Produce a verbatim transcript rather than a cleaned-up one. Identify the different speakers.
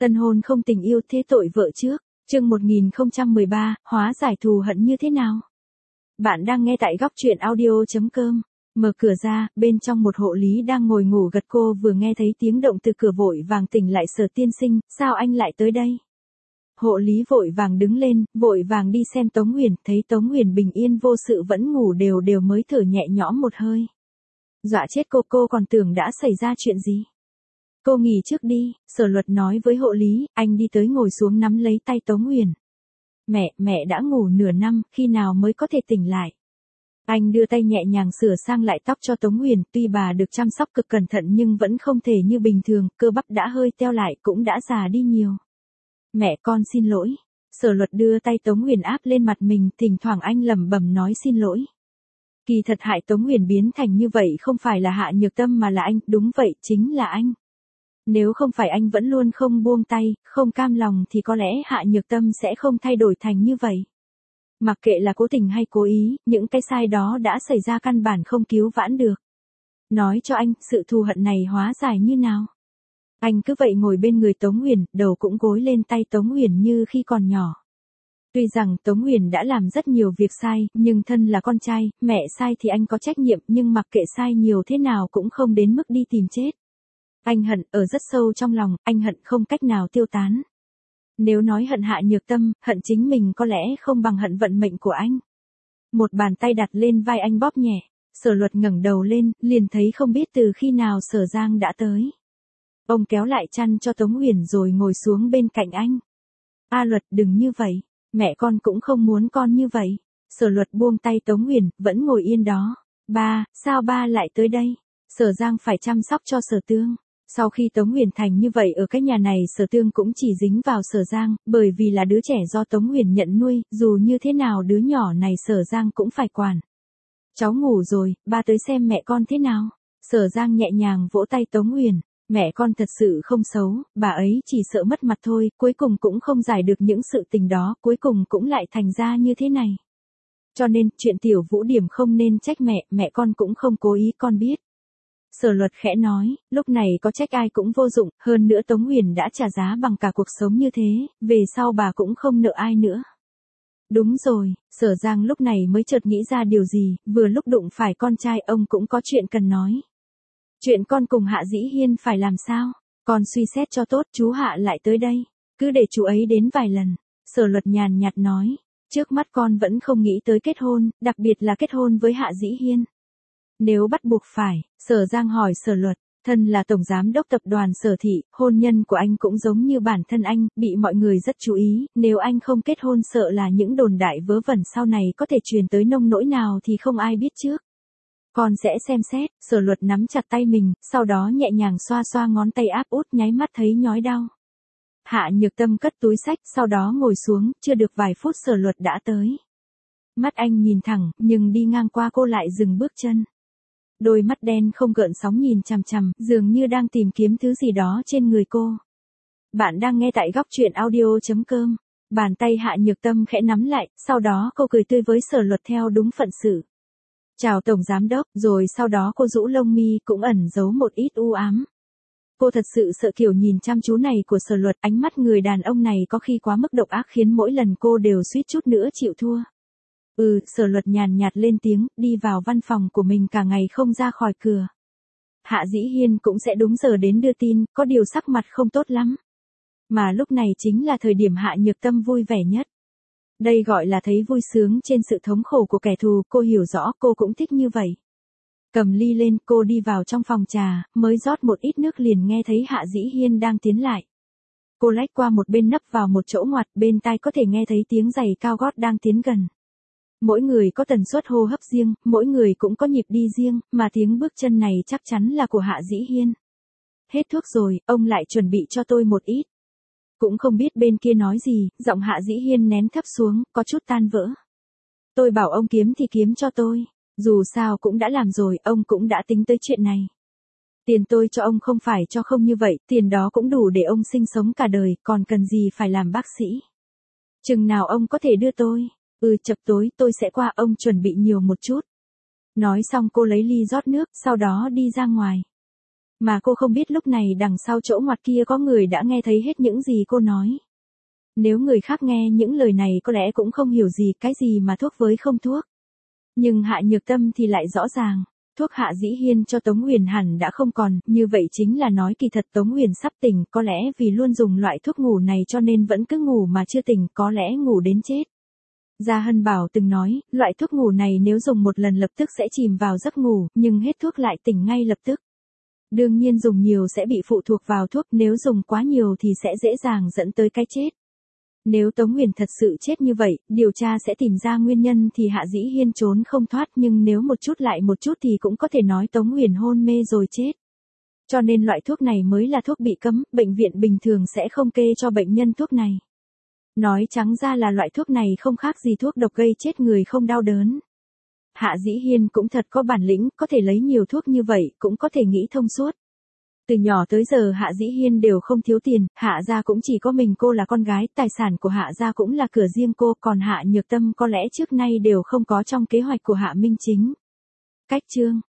Speaker 1: Tân hôn không tình yêu thế tội vợ trước. Chương một nghìn không trăm mười ba, hóa giải thù hận như thế nào? Bạn đang nghe tại góc truyện audio chấm com. Mở cửa ra, bên trong một hộ lý đang ngồi ngủ gật, cô vừa nghe thấy tiếng động từ cửa vội vàng tỉnh lại. Sở tiên sinh, sao anh lại tới đây? Hộ lý vội vàng đứng lên, vội vàng đi xem Tống Huyền, thấy Tống Huyền bình yên vô sự vẫn ngủ đều đều mới thở nhẹ nhõm một hơi. Dọa chết cô, cô còn tưởng đã xảy ra chuyện gì. Cô nghỉ trước đi, Sở Luật nói với hộ lý. Anh đi tới ngồi xuống nắm lấy tay Tống Huyền. Mẹ, mẹ đã ngủ nửa năm, khi nào mới có thể tỉnh lại? Anh đưa tay nhẹ nhàng sửa sang lại tóc cho Tống Huyền, tuy bà được chăm sóc cực cẩn thận nhưng vẫn không thể như bình thường, cơ bắp đã hơi teo lại, cũng đã già đi nhiều. Mẹ con xin lỗi. Sở Luật đưa tay Tống Huyền áp lên mặt mình, thỉnh thoảng anh lẩm bẩm nói xin lỗi. Kỳ thật hại Tống Huyền biến thành như vậy không phải là Hạ Nhược Tâm mà là anh, đúng vậy, chính là anh. Nếu không phải anh vẫn luôn không buông tay, không cam lòng thì có lẽ Hạ Nhược Tâm sẽ không thay đổi thành như vậy. Mặc kệ là cố tình hay cố ý, những cái sai đó đã xảy ra căn bản không cứu vãn được. Nói cho anh, sự thù hận này hóa giải như nào? Anh cứ vậy ngồi bên người Tống Huyền, đầu cũng gối lên tay Tống Huyền như khi còn nhỏ. Tuy rằng Tống Huyền đã làm rất nhiều việc sai, nhưng thân là con trai, mẹ sai thì anh có trách nhiệm, nhưng mặc kệ sai nhiều thế nào cũng không đến mức đi tìm chết. Anh hận ở rất sâu trong lòng, anh hận không cách nào tiêu tán. Nếu nói hận Hạ Nhược Tâm, hận chính mình có lẽ không bằng hận vận mệnh của anh. Một bàn tay đặt lên vai anh bóp nhẹ, Sở Luật ngẩng đầu lên, liền thấy không biết từ khi nào Sở Giang đã tới. Ông kéo lại chăn cho Tống Huyền rồi ngồi xuống bên cạnh anh. A Luật, đừng như vậy, mẹ con cũng không muốn con như vậy. Sở Luật buông tay Tống Huyền, vẫn ngồi yên đó. Ba, sao ba lại tới đây? Sở Giang phải chăm sóc cho Sở Tương. Sau khi Tống Huyền thành như vậy ở cái nhà này, Sở Tương cũng chỉ dính vào Sở Giang, bởi vì là đứa trẻ do Tống Huyền nhận nuôi, dù như thế nào đứa nhỏ này Sở Giang cũng phải quản. Cháu ngủ rồi, ba tới xem mẹ con thế nào. Sở Giang nhẹ nhàng vỗ tay Tống Huyền. Mẹ con thật sự không xấu, bà ấy chỉ sợ mất mặt thôi, cuối cùng cũng không giải được những sự tình đó, cuối cùng cũng lại thành ra như thế này. Cho nên, chuyện Tiểu Vũ Điểm không nên trách mẹ, mẹ con cũng không cố ý, con biết. Sở Luật khẽ nói, lúc này có trách ai cũng vô dụng, hơn nữa Tống Huyền đã trả giá bằng cả cuộc sống như thế, về sau bà cũng không nợ ai nữa. Đúng rồi, Sở Giang lúc này mới chợt nghĩ ra điều gì, vừa lúc đụng phải con trai ông cũng có chuyện cần nói. Chuyện con cùng Hạ Dĩ Hiên phải làm sao? Con suy xét cho tốt, chú Hạ lại tới đây. Cứ để chú ấy đến vài lần. Sở Luật nhàn nhạt nói. Trước mắt con vẫn không nghĩ tới kết hôn, đặc biệt là kết hôn với Hạ Dĩ Hiên. Nếu bắt buộc phải, Sở Giang hỏi Sở Luật. Thân là tổng giám đốc tập đoàn Sở Thị, hôn nhân của anh cũng giống như bản thân anh, bị mọi người rất chú ý. Nếu anh không kết hôn sợ là những đồn đại vớ vẩn sau này có thể truyền tới nông nỗi nào thì không ai biết trước. Con sẽ xem xét. Sở Luật nắm chặt tay mình, sau đó nhẹ nhàng xoa xoa ngón tay áp út, nháy mắt thấy nhói đau. Hạ Nhược Tâm cất túi xách, sau đó ngồi xuống, chưa được vài phút Sở Luật đã tới. Mắt anh nhìn thẳng, nhưng đi ngang qua cô lại dừng bước chân. Đôi mắt đen không gợn sóng nhìn chằm chằm, dường như đang tìm kiếm thứ gì đó trên người cô. Bạn đang nghe tại góc truyện audio chấm com. Bàn tay Hạ Nhược Tâm khẽ nắm lại, sau đó cô cười tươi với Sở Luật theo đúng phận sự. Chào Tổng Giám Đốc, rồi sau đó cô rũ lông mi cũng ẩn giấu một ít u ám. Cô thật sự sợ kiểu nhìn chăm chú này của Sở Luật, ánh mắt người đàn ông này có khi quá mức độc ác khiến mỗi lần cô đều suýt chút nữa chịu thua. Ừ, Sở Luật nhàn nhạt lên tiếng, đi vào văn phòng của mình cả ngày không ra khỏi cửa. Hạ Dĩ Hiên cũng sẽ đúng giờ đến đưa tin, có điều sắc mặt không tốt lắm. Mà lúc này chính là thời điểm Hạ Nhược Tâm vui vẻ nhất. Đây gọi là thấy vui sướng trên sự thống khổ của kẻ thù, cô hiểu rõ, cô cũng thích như vậy. Cầm ly lên, cô đi vào trong phòng trà, mới rót một ít nước liền nghe thấy Hạ Dĩ Hiên đang tiến lại. Cô lách qua một bên nấp vào một chỗ ngoặt, bên tai có thể nghe thấy tiếng giày cao gót đang tiến gần. Mỗi người có tần suất hô hấp riêng, mỗi người cũng có nhịp đi riêng, mà tiếng bước chân này chắc chắn là của Hạ Dĩ Hiên. Hết thuốc rồi, ông lại chuẩn bị cho tôi một ít. Cũng không biết bên kia nói gì, giọng Hạ Dĩ Hiên nén thấp xuống, có chút tan vỡ. Tôi bảo ông kiếm thì kiếm cho tôi. Dù sao cũng đã làm rồi, ông cũng đã tính tới chuyện này. Tiền tôi cho ông không phải cho không như vậy, tiền đó cũng đủ để ông sinh sống cả đời, còn cần gì phải làm bác sĩ. Chừng nào ông có thể đưa tôi? Ừ, chập tối tôi sẽ qua, ông chuẩn bị nhiều một chút. Nói xong cô lấy ly rót nước, sau đó đi ra ngoài. Mà cô không biết lúc này đằng sau chỗ ngoặt kia có người đã nghe thấy hết những gì cô nói. Nếu người khác nghe những lời này có lẽ cũng không hiểu gì cái gì mà thuốc với không thuốc. Nhưng Hạ Nhược Tâm thì lại rõ ràng. Thuốc Hạ Dĩ Hiên cho Tống Huyền hẳn đã không còn, như vậy chính là nói kỳ thật Tống Huyền sắp tỉnh, có lẽ vì luôn dùng loại thuốc ngủ này cho nên vẫn cứ ngủ mà chưa tỉnh, có lẽ ngủ đến chết. Gia Hân Bảo từng nói, loại thuốc ngủ này nếu dùng một lần lập tức sẽ chìm vào giấc ngủ, nhưng hết thuốc lại tỉnh ngay lập tức. Đương nhiên dùng nhiều sẽ bị phụ thuộc vào thuốc, nếu dùng quá nhiều thì sẽ dễ dàng dẫn tới cái chết. Nếu Tống Huyền thật sự chết như vậy, điều tra sẽ tìm ra nguyên nhân thì Hạ Dĩ Hiên trốn không thoát, nhưng nếu một chút lại một chút thì cũng có thể nói Tống Huyền hôn mê rồi chết. Cho nên loại thuốc này mới là thuốc bị cấm, bệnh viện bình thường sẽ không kê cho bệnh nhân thuốc này. Nói trắng ra là loại thuốc này không khác gì thuốc độc gây chết người không đau đớn. Hạ Dĩ Hiên cũng thật có bản lĩnh, có thể lấy nhiều thuốc như vậy, cũng có thể nghĩ thông suốt. Từ nhỏ tới giờ Hạ Dĩ Hiên đều không thiếu tiền, Hạ gia cũng chỉ có mình cô là con gái, tài sản của Hạ gia cũng là cửa riêng cô, còn Hạ Nhược Tâm có lẽ trước nay đều không có trong kế hoạch của Hạ Minh Chính. Cách chương